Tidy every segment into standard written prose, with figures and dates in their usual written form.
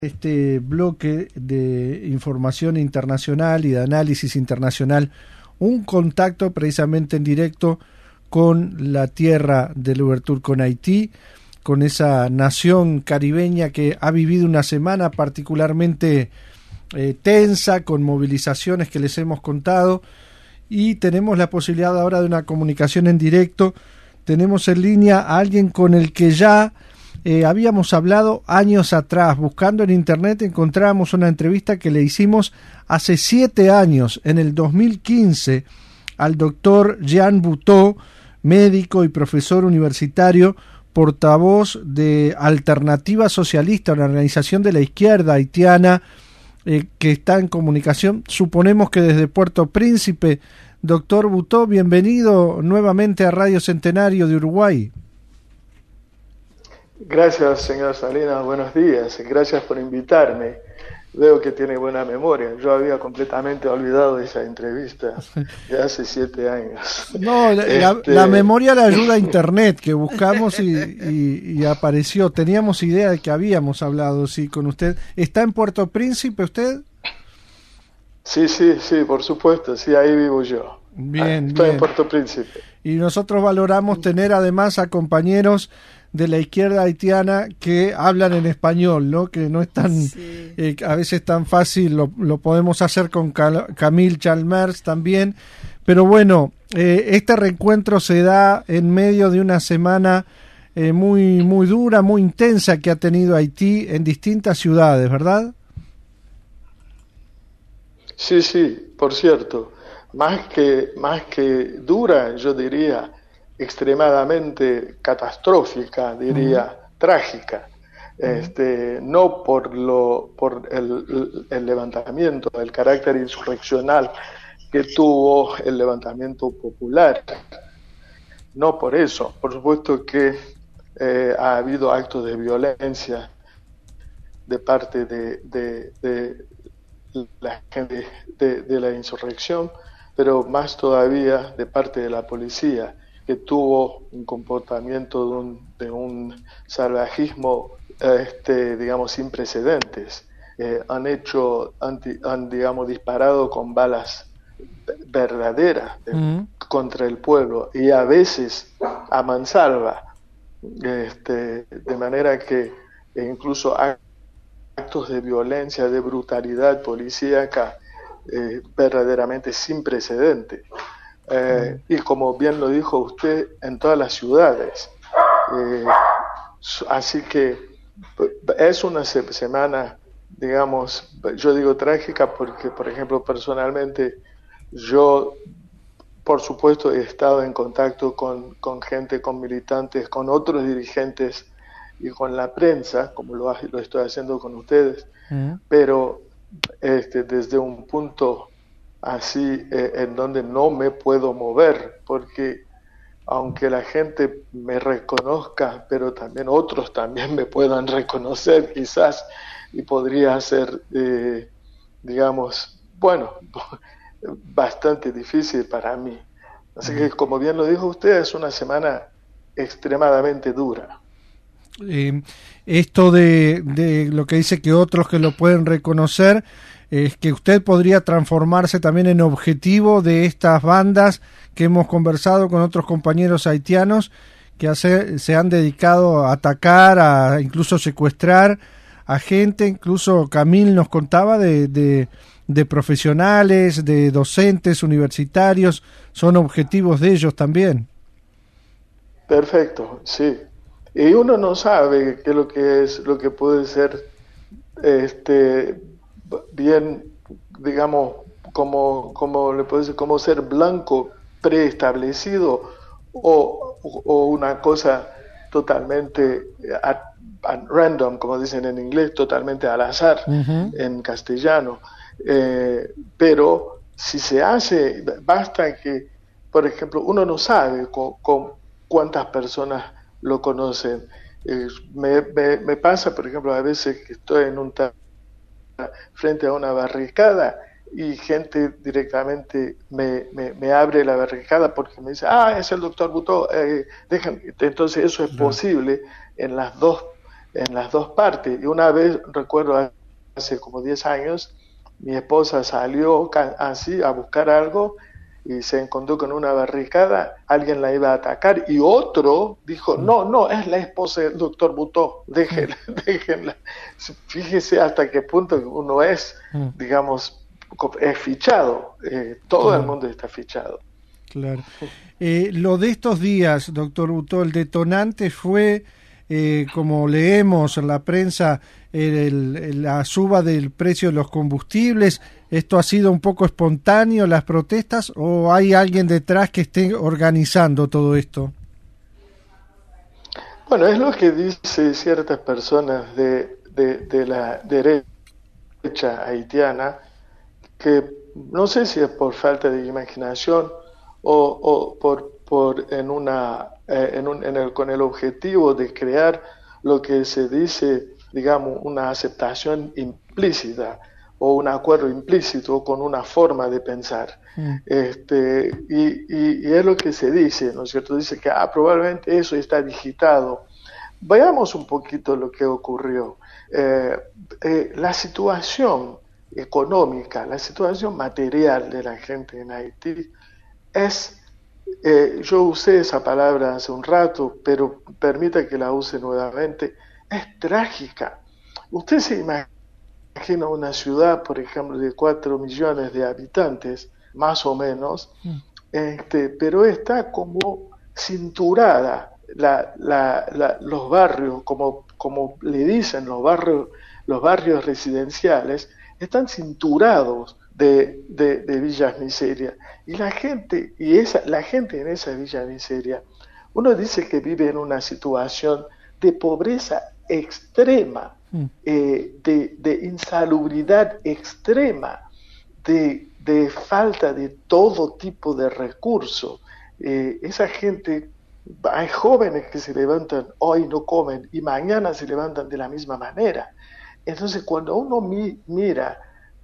Este bloque de información internacional y de análisis internacional, un contacto precisamente en directo con la tierra de Louverture, con Haití, con esa nación caribeña que ha vivido una semana particularmente tensa, con movilizaciones que les hemos contado, y tenemos la posibilidad ahora de una comunicación en directo. Tenemos en línea a alguien con el que ya habíamos hablado años atrás. Buscando en internet encontramos una entrevista que le hicimos hace 7 años, en el 2015, al doctor Jean Boutot, médico y profesor universitario, portavoz de Alternativa Socialista, una organización de la izquierda haitiana que está en comunicación, suponemos que desde Puerto Príncipe. Doctor Boutot, bienvenido nuevamente a Radio Centenario de Uruguay. Gracias, señor Salinas, buenos días, gracias por invitarme. Veo que tiene buena memoria, yo había completamente olvidado esa entrevista de hace 7 años. No, la memoria la ayuda a internet, que buscamos y apareció. Teníamos idea de que habíamos hablado, sí, con usted. ¿Está en Puerto Príncipe usted? Sí, por supuesto, sí, ahí vivo yo. Estoy en Puerto Príncipe. Y nosotros valoramos tener además a compañeros de la izquierda haitiana que hablan en español, ¿no? Que no es tan a veces tan fácil, lo podemos hacer con Camille Chalmers también, pero bueno, este reencuentro se da en medio de una semana muy dura, muy intensa que ha tenido Haití en distintas ciudades, ¿verdad? Sí, por cierto, más que dura, yo diría extremadamente catastrófica, diría, trágica, no por el levantamiento, el carácter insurreccional que tuvo el levantamiento popular, no por eso. Por supuesto que ha habido actos de violencia de parte de la gente de la insurrección, pero más todavía de parte de la policía, que tuvo un comportamiento de un salvajismo, digamos, sin precedentes. Han disparado con balas verdaderas contra el pueblo, y a veces a mansalva, de manera que incluso actos de violencia, de brutalidad policíaca verdaderamente sin precedentes. Y como bien lo dijo usted, en todas las ciudades. Así que es una semana, digamos, yo digo trágica porque, por ejemplo, personalmente, yo, por supuesto, he estado en contacto con gente, con militantes, con otros dirigentes y con la prensa, como lo estoy haciendo con ustedes, pero desde un punto así en donde no me puedo mover, porque aunque la gente me reconozca, pero también otros también me puedan reconocer quizás, y podría ser, digamos, bueno, bastante difícil para mí. Así que, como bien lo dijo usted, es una semana extremadamente dura. Esto de lo que dice que otros que lo pueden reconocer, es que usted podría transformarse también en objetivo de estas bandas que hemos conversado con otros compañeros haitianos que se han dedicado a atacar, a incluso secuestrar a gente. Incluso Camille nos contaba de profesionales, de docentes universitarios, son objetivos de ellos también. Perfecto, sí. Y uno no sabe qué es lo que puede ser bien, digamos, como le puede decir, como ser blanco preestablecido o una cosa totalmente random, como dicen en inglés, totalmente al azar en castellano. Pero si se hace, basta que, por ejemplo, uno no sabe con cuántas personas lo conocen. Me pasa, por ejemplo, a veces que estoy frente a una barricada y gente directamente me abre la barricada porque me dice, es el doctor Boutot, entonces eso es posible en las dos en las dos partes. Y una vez, recuerdo, hace como 10 años, mi esposa salió así a buscar algo y se encontró con una barricada, alguien la iba a atacar y otro dijo, no, es la esposa del doctor Butó, déjenla, déjenla. Fíjese hasta qué punto uno es, digamos, es fichado, todo el mundo está fichado. Claro. Lo de estos días, doctor Butó, el detonante fue, como leemos en la prensa, la suba del precio de los combustibles. ¿Esto ha sido un poco espontáneo, las protestas, o hay alguien detrás que esté organizando todo esto? Bueno, es lo que dicen ciertas personas de la derecha haitiana, que no sé si es por falta de imaginación o con el objetivo de crear lo que se dice, digamos, una aceptación implícita o un acuerdo implícito con una forma de pensar. Y es lo que se dice, ¿no es cierto? Dice que probablemente eso está digitado. Veamos un poquito lo que ocurrió. La situación económica, la situación material de la gente en Haití es, yo usé esa palabra hace un rato, pero permita que la use nuevamente, es trágica. Usted se imagina una ciudad, por ejemplo, de 4 millones de habitantes, más o menos, pero está como cinturada los barrios, como le dicen los barrios residenciales, están cinturados de villas miseria. Y la gente en esa villa miseria, uno dice que vive en una situación de pobreza extrema, de insalubridad extrema, de falta de todo tipo de recursos. Esa gente, hay jóvenes que se levantan hoy no comen y mañana se levantan de la misma manera. Entonces, cuando uno mira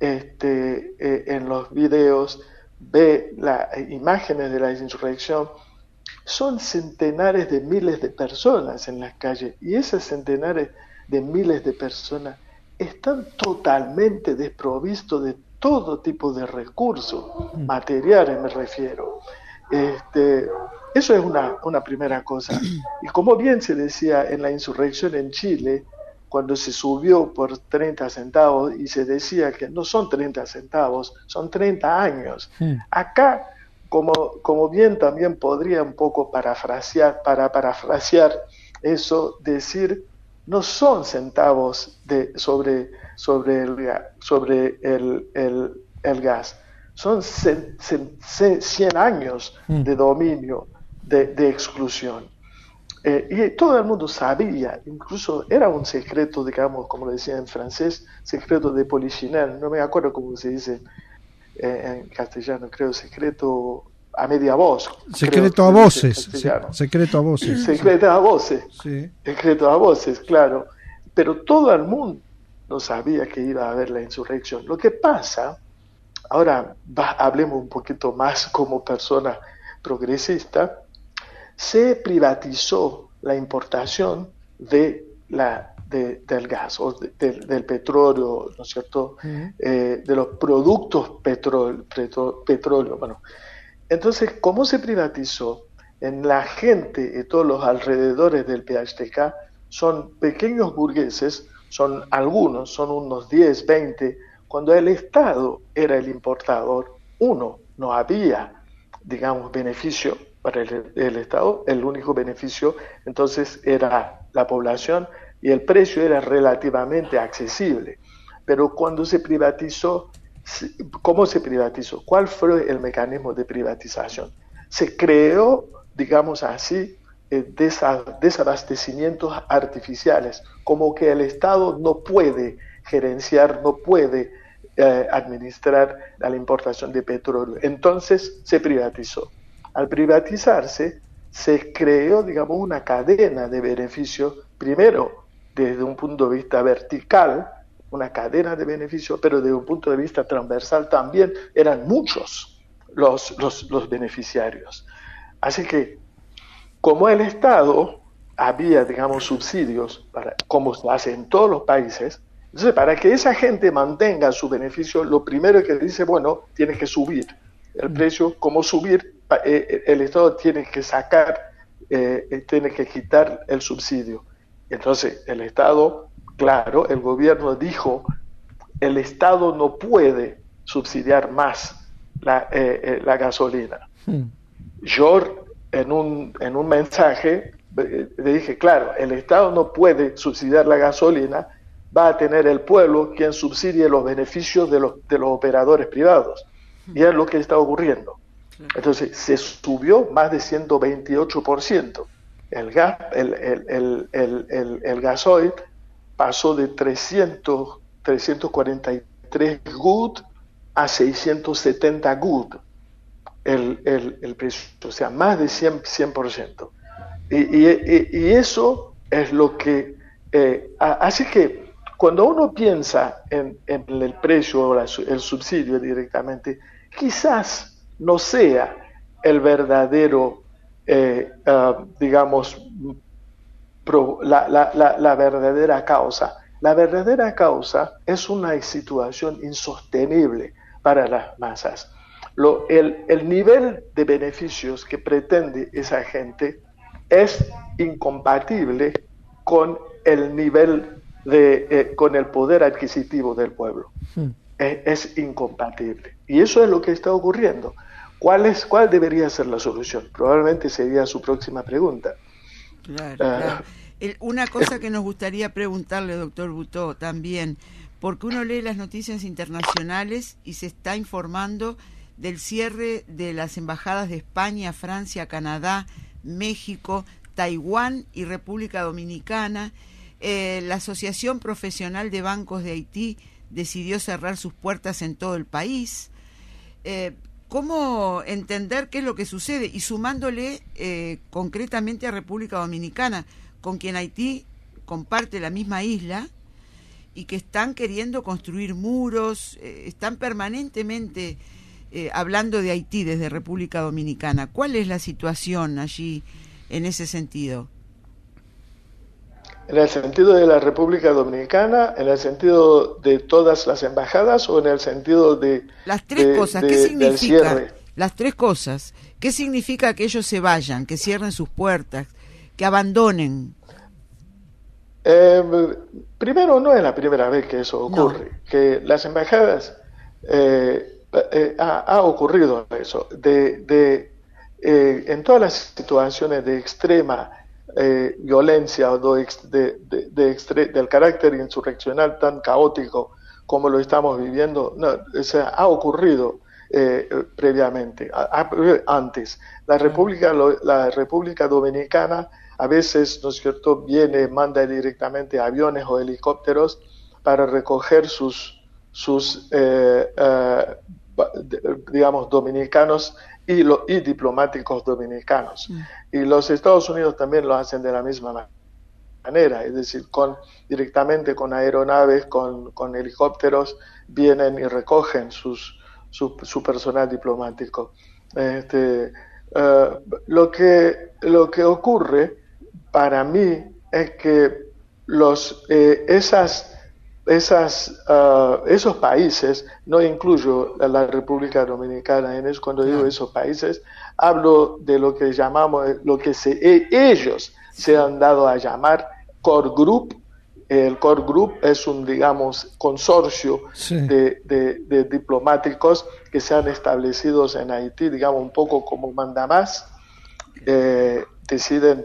en los videos, ve las imágenes de la insurrección, son centenares de miles de personas en las calles, y esas centenares de miles de personas están totalmente desprovistos de todo tipo de recursos, materiales me refiero. Eso es una primera cosa. Y como bien se decía en la insurrección en Chile, cuando se subió por 30 centavos y se decía que no son 30 centavos, son 30 años. Acá, como bien también podría un poco parafrasear eso, decir, no son centavos sobre el gas, son 100 años de dominio, de exclusión. Y todo el mundo sabía, incluso era un secreto, digamos, como decía en francés, secreto de polichinelle, no me acuerdo cómo se dice en castellano, creo, secreto a media voz. Secreto a voces, secreto a voces. Secreto a voces, sí. Secreto a voces, claro. Pero todo el mundo no sabía que iba a haber la insurrección. Lo que pasa, ahora hablemos un poquito más como persona progresista, se privatizó la importación del gas o del petróleo, ¿no es cierto? De los productos petróleo. Bueno, entonces, ¿cómo se privatizó? En la gente y todos los alrededores del PHTK son pequeños burgueses, son algunos, son unos 10, 20, cuando el Estado era el importador. No había, digamos, beneficio para el Estado, el único beneficio entonces era la población y el precio era relativamente accesible. Pero cuando se privatizó, ¿cómo se privatizó? ¿Cuál fue el mecanismo de privatización? Se creó, digamos así, desabastecimientos artificiales, como que el Estado no puede gerenciar, no puede administrar la importación de petróleo. Entonces se privatizó. Al privatizarse, se creó, digamos, una cadena de beneficios, primero desde un punto de vista vertical, una cadena de beneficios, pero desde un punto de vista transversal también eran muchos los beneficiarios. Así que, como el Estado había, digamos, subsidios, como se hace en todos los países. Entonces, para que esa gente mantenga su beneficio, lo primero que dice, bueno, tienes que subir el precio. Como subir, el Estado tiene que sacar, tiene que quitar el subsidio. Entonces, el Estado, claro, el gobierno dijo, el Estado no puede subsidiar más la gasolina. Yo, en un mensaje, le dije, claro, el Estado no puede subsidiar la gasolina, va a tener el pueblo quien subsidie los beneficios de los operadores privados. Y es lo que está ocurriendo. Entonces, se subió más de 128%. El gasoil pasó de 343 GUT a 670 GUT el precio, o sea, más de 100%. Y eso es lo que... así que cuando uno piensa en el precio o el subsidio directamente, quizás no sea el verdadero, digamos, la verdadera causa. La verdadera causa es una situación insostenible para las masas. El nivel de beneficios que pretende esa gente es incompatible con el nivel con el poder adquisitivo del pueblo. Es incompatible. Y eso es lo que está ocurriendo. ¿Cuál debería ser la solución? Probablemente sería su próxima pregunta. Claro. Una cosa que nos gustaría preguntarle, doctor Butó, también, porque uno lee las noticias internacionales y se está informando del cierre de las embajadas de España, Francia, Canadá, México, Taiwán y República Dominicana. La Asociación Profesional de Bancos de Haití decidió cerrar sus puertas en todo el país. ¿Cómo entender qué es lo que sucede? Y sumándole concretamente a República Dominicana, con quien Haití comparte la misma isla y que están queriendo construir muros, están permanentemente hablando de Haití desde República Dominicana. ¿Cuál es la situación allí en ese sentido? ¿En el sentido de la República Dominicana, en el sentido de todas las embajadas o en el sentido de las tres cosas? ¿Qué significa las tres cosas? ¿Qué significa que ellos se vayan, que cierren sus puertas, que abandonen? Primero, no es la primera vez que eso ocurre, no. Que las embajadas ha ocurrido eso en todas las situaciones de extrema violencia o del carácter insurreccional tan caótico como lo estamos viviendo, ha ocurrido previamente, antes. La República Dominicana a veces, ¿no es cierto?, manda directamente aviones o helicópteros para recoger sus digamos, dominicanos y diplomáticos dominicanos. Y los Estados Unidos también lo hacen de la misma manera, es decir, directamente con aeronaves, con helicópteros, vienen y recogen su personal diplomático. Lo que ocurre para mí es que esos países, no incluyo la República Dominicana en eso, cuando digo esos países, hablo de lo que llamamos, ellos se han dado a llamar Core Group. El Core Group es un, digamos, consorcio de diplomáticos que se han establecido en Haití, digamos, un poco como mandamás, deciden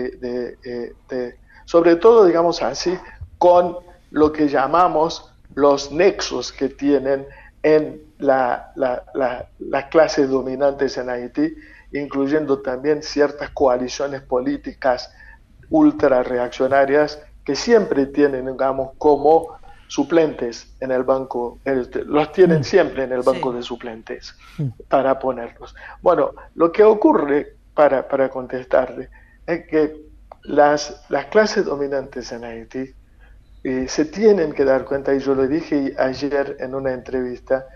sobre todo, digamos así, con lo que llamamos los nexos que tienen en las clases dominantes en Haití, incluyendo también ciertas coaliciones políticas ultra reaccionarias que siempre tienen, digamos, como suplentes en el banco, los tienen siempre en el banco de suplentes para ponerlos. Bueno, lo que ocurre, para contestarle, es que las clases dominantes en Haití se tienen que dar cuenta, y yo lo dije ayer en una entrevista,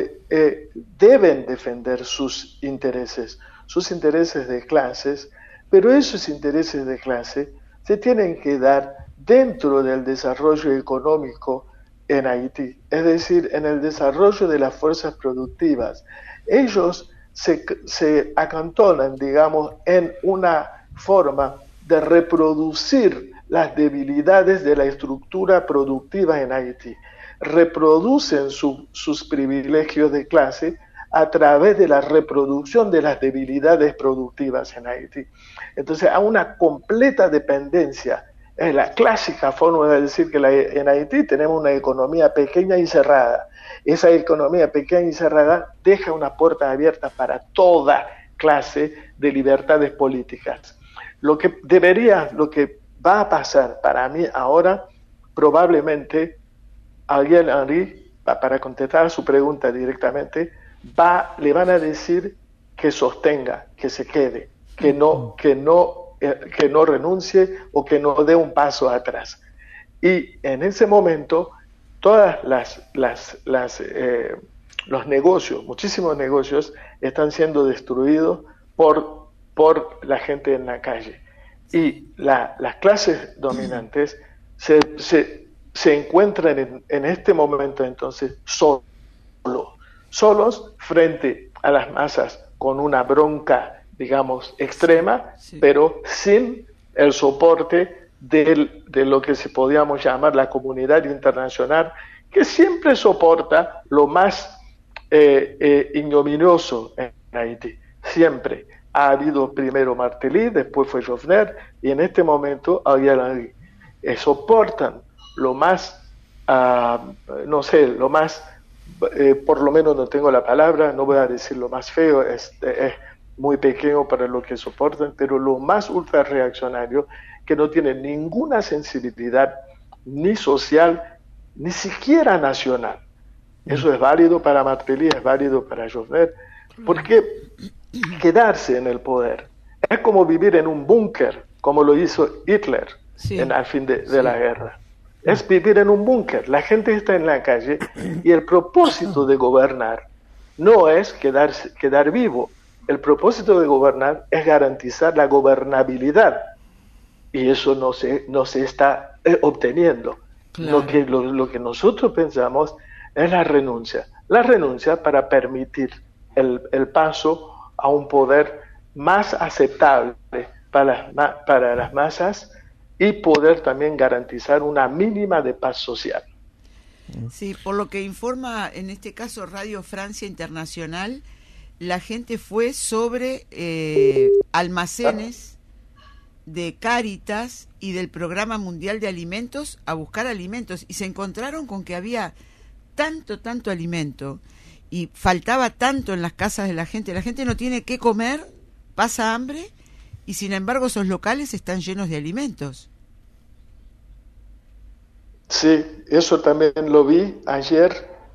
deben defender sus intereses de clases, pero esos intereses de clase se tienen que dar dentro del desarrollo económico en Haití, es decir, en el desarrollo de las fuerzas productivas. Ellos se acantonan, digamos, en una forma de reproducir las debilidades de la estructura productiva en Haití. Reproducen sus privilegios de clase a través de la reproducción de las debilidades productivas en Haití. Entonces, hay una completa dependencia. Es la clásica forma de decir que en Haití tenemos una economía pequeña y cerrada. Esa economía pequeña y cerrada deja una puerta abierta para toda clase de libertades políticas. Lo que va a pasar para mí ahora, probablemente, Ariel Henry, para contestar a su pregunta directamente, le van a decir que sostenga, que se quede, que no renuncie o que no dé un paso atrás. Y en ese momento, todas los negocios, muchísimos negocios, están siendo destruidos por la gente en la calle. Y las clases dominantes se encuentran en este momento entonces solos frente a las masas, con una bronca, digamos, extrema, sí, pero sin el soporte de lo que se podríamos llamar la comunidad internacional, que siempre soporta lo más ignominioso en Haití. Siempre ha habido primero Martelly, después fue Jovenel, y en este momento Ariel Henry. Soportan lo más, lo más, por lo menos no tengo la palabra, no voy a decir lo más feo, es muy pequeño para lo que soportan, pero lo más ultra reaccionario, que no tiene ninguna sensibilidad ni social, ni siquiera nacional. Eso es válido para Martelly, es válido para Jovenel, porque quedarse en el poder es como vivir en un búnker, como lo hizo Hitler, sí, al fin de la guerra. Es vivir en un búnker. La gente está en la calle y el propósito de gobernar no es quedar vivo. El propósito de gobernar es garantizar la gobernabilidad. Y eso no se está obteniendo. Claro. Lo que nosotros pensamos es la renuncia. La renuncia para permitir el paso a un poder más aceptable para las masas y poder también garantizar una mínima de paz social. Sí, por lo que informa en este caso Radio Francia Internacional, la gente fue sobre almacenes de Cáritas y del Programa Mundial de Alimentos a buscar alimentos y se encontraron con que había tanto alimento y faltaba tanto en las casas de la gente no tiene qué comer, pasa hambre y sin embargo esos locales están llenos de alimentos. Sí, eso también lo vi ayer.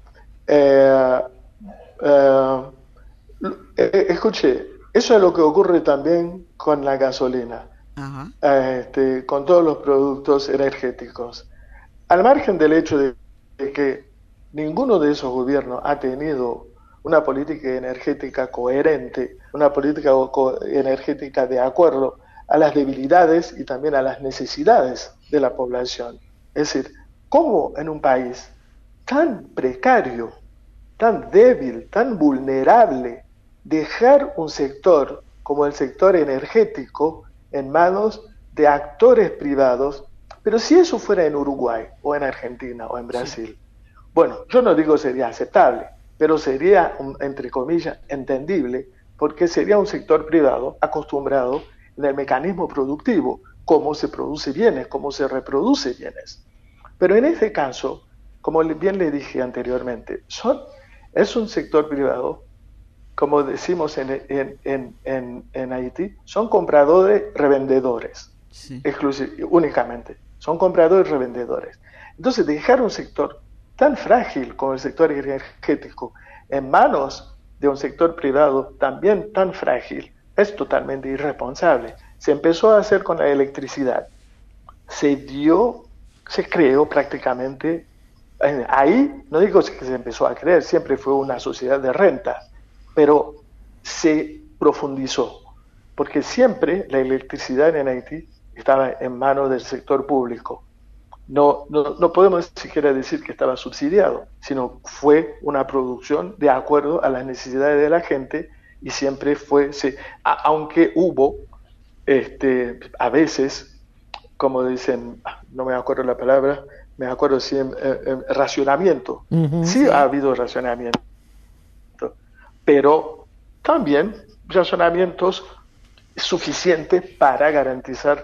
Escuché, eso es lo que ocurre también con la gasolina. Ajá. Con todos los productos energéticos. Al margen del hecho de que ninguno de esos gobiernos ha tenido una política energética coherente, una política energética de acuerdo a las debilidades y también a las necesidades de la población. Es decir, ¿cómo en un país tan precario, tan débil, tan vulnerable, dejar un sector como el sector energético en manos de actores privados? Pero si eso fuera en Uruguay o en Argentina o en Brasil, sí, bueno, yo no digo sería aceptable, pero sería, entre comillas, entendible, porque sería un sector privado acostumbrado en el mecanismo productivo, cómo se produce bienes, cómo se reproduce bienes. Pero en este caso, como bien le dije anteriormente, es un sector privado, como decimos en Haití, son compradores revendedores, sí, únicamente, son compradores revendedores. Entonces, dejar un sector tan frágil como el sector energético en manos de un sector privado también tan frágil es totalmente irresponsable. Se empezó a hacer con la electricidad. Se creó prácticamente, ahí no digo que se empezó a creer, siempre fue una sociedad de renta, pero se profundizó porque siempre la electricidad en Haití estaba en manos del sector público. No podemos siquiera decir que estaba subsidiado, sino fue una producción de acuerdo a las necesidades de la gente y siempre fue, aunque hubo a veces, como dicen, no me acuerdo la palabra, me acuerdo sí, racionamiento. Sí ha habido racionamiento, pero también razonamientos suficientes para garantizar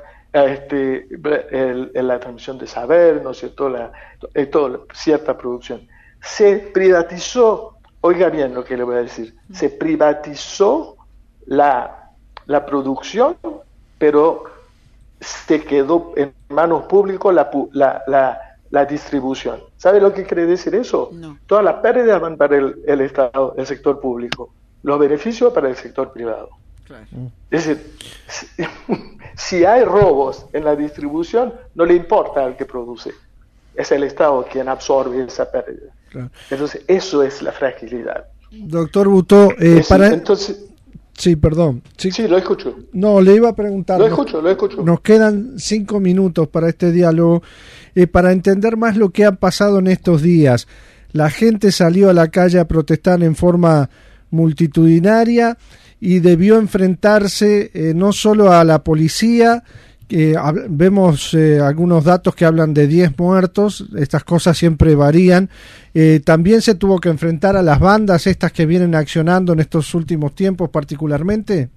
la transmisión de saber, ¿no es cierto?, cierta producción. Se privatizó, oiga bien lo que le voy a decir, se privatizó la producción, pero se quedó en manos públicas la distribución. ¿Sabe lo que quiere decir eso? No. Todas las pérdidas van para el Estado, el sector público, los beneficios para el sector privado. Claro. Es decir, si hay robos en la distribución, no le importa al que produce. Es el Estado quien absorbe esa pérdida. Claro. Entonces, eso es la fragilidad. Doctor Butó, entonces... Sí, perdón. Sí, lo escucho. No, le iba a preguntar. Lo escucho. Nos quedan 5 minutos para este diálogo, para entender más lo que ha pasado en estos días. La gente salió a la calle a protestar en forma multitudinaria y debió enfrentarse no solo a la policía, vemos algunos datos que hablan de 10 muertos, estas cosas siempre varían, también se tuvo que enfrentar a las bandas estas que vienen accionando en estos últimos tiempos particularmente.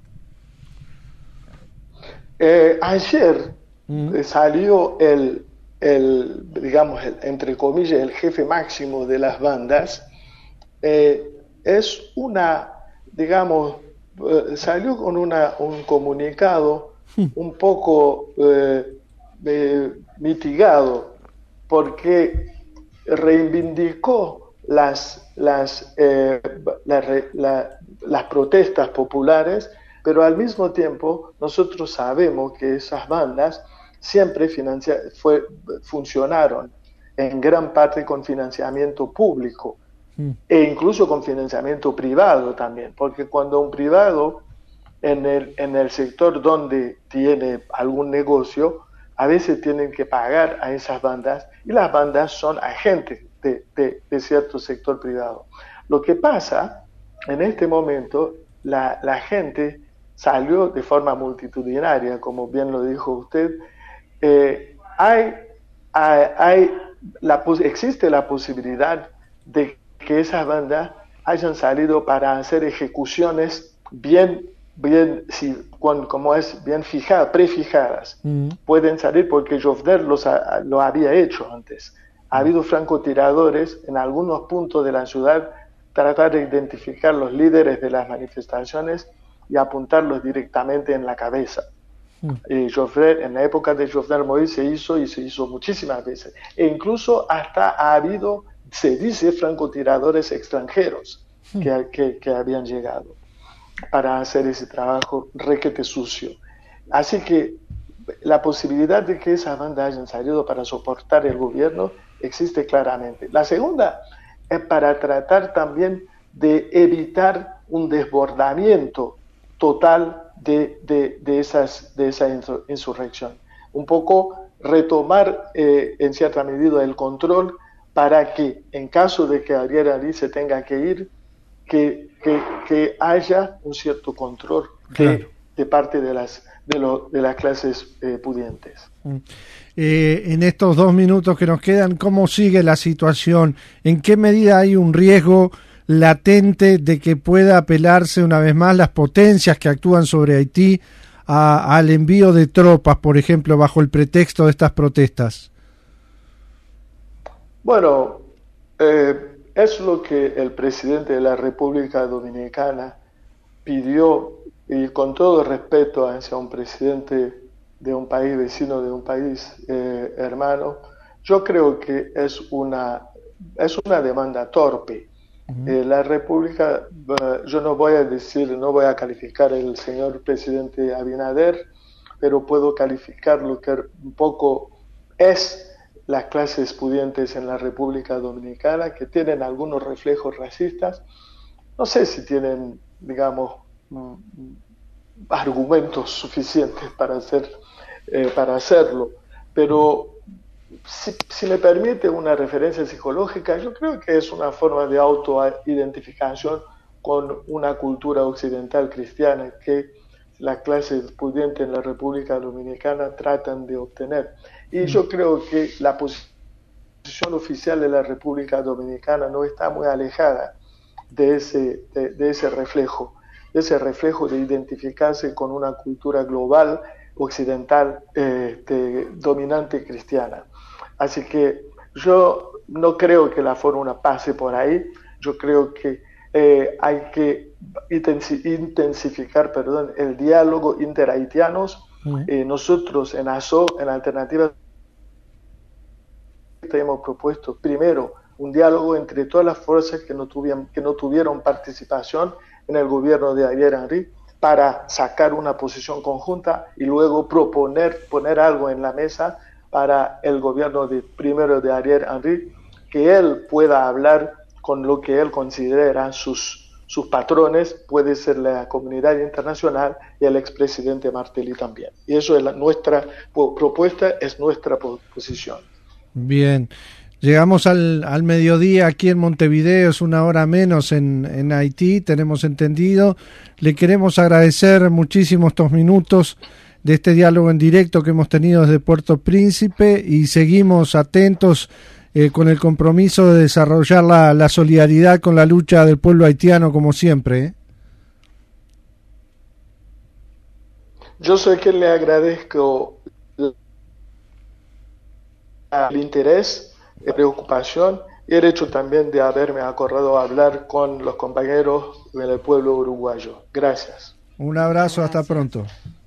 Ayer salió digamos, entre comillas, el jefe máximo de las bandas, es digamos, salió con un comunicado un poco mitigado, porque reivindicó las protestas populares, pero al mismo tiempo nosotros sabemos que esas bandas siempre funcionaron en gran parte con financiamiento público e incluso con financiamiento privado también, porque cuando un privado en el sector donde tiene algún negocio, a veces tienen que pagar a esas bandas, y las bandas son agentes de cierto sector privado. Lo que pasa, en este momento, la gente salió de forma multitudinaria, como bien lo dijo usted. Existe la posibilidad de que esas bandas hayan salido para hacer ejecuciones bien prefijadas. Pueden salir porque Jofner lo había hecho antes. Ha habido francotiradores en algunos puntos de la ciudad, tratar de identificar los líderes de las manifestaciones y apuntarlos directamente en la cabeza. En la época de Jofner Moïse se hizo muchísimas veces. E incluso hasta ha habido, se dice, francotiradores extranjeros que habían llegado para hacer ese trabajo requete sucio. Así que la posibilidad de que esas bandas hayan salido para soportar el gobierno existe claramente. La segunda es para tratar también de evitar un desbordamiento total de esa insurrección. Un poco retomar en cierta medida el control para que en caso de que Ariel Henry se tenga que ir, que haya un cierto control de parte de las clases pudientes. En estos 2 minutos que nos quedan, ¿cómo sigue la situación? ¿En qué medida hay un riesgo latente de que pueda apelarse una vez más las potencias que actúan sobre Haití al envío de tropas, por ejemplo, bajo el pretexto de estas protestas? Bueno, es lo que el presidente de la República Dominicana pidió, y con todo respeto hacia un presidente de un país vecino, de un país hermano, yo creo que es una demanda torpe. La República, yo no voy a calificar al señor presidente Abinader, pero puedo calificar lo que un poco es las clases pudientes en la República Dominicana, que tienen algunos reflejos racistas. No sé si tienen, digamos, argumentos suficientes para hacerlo. Pero si me permite una referencia psicológica, yo creo que es una forma de autoidentificación con una cultura occidental cristiana que las clases pudientes en la República Dominicana tratan de obtener. Y yo creo que la posición oficial de la República Dominicana no está muy alejada de ese reflejo de identificarse con una cultura global occidental dominante cristiana. Así que yo no creo que la fórmula pase por ahí. Yo creo que hay que intensificar el diálogo interhaitianos. Nosotros en ASO, en Alternativa, hemos propuesto primero un diálogo entre todas las fuerzas que no tuvieron participación en el gobierno de Ariel Henry, para sacar una posición conjunta y luego poner algo en la mesa para el gobierno primero de Ariel Henry, que él pueda hablar con lo que él considera sus patrones, puede ser la comunidad internacional y el expresidente Martelly también. Y eso es nuestra propuesta, es nuestra posición. Bien. Llegamos al mediodía aquí en Montevideo, es una hora menos en Haití, tenemos entendido. Le queremos agradecer muchísimo estos minutos de este diálogo en directo que hemos tenido desde Puerto Príncipe y seguimos atentos con el compromiso de desarrollar la solidaridad con la lucha del pueblo haitiano como siempre. Yo soy quien le agradezco el interés, la preocupación y el hecho también de haberme acordado hablar con los compañeros del pueblo uruguayo. Gracias. Un abrazo, hasta pronto.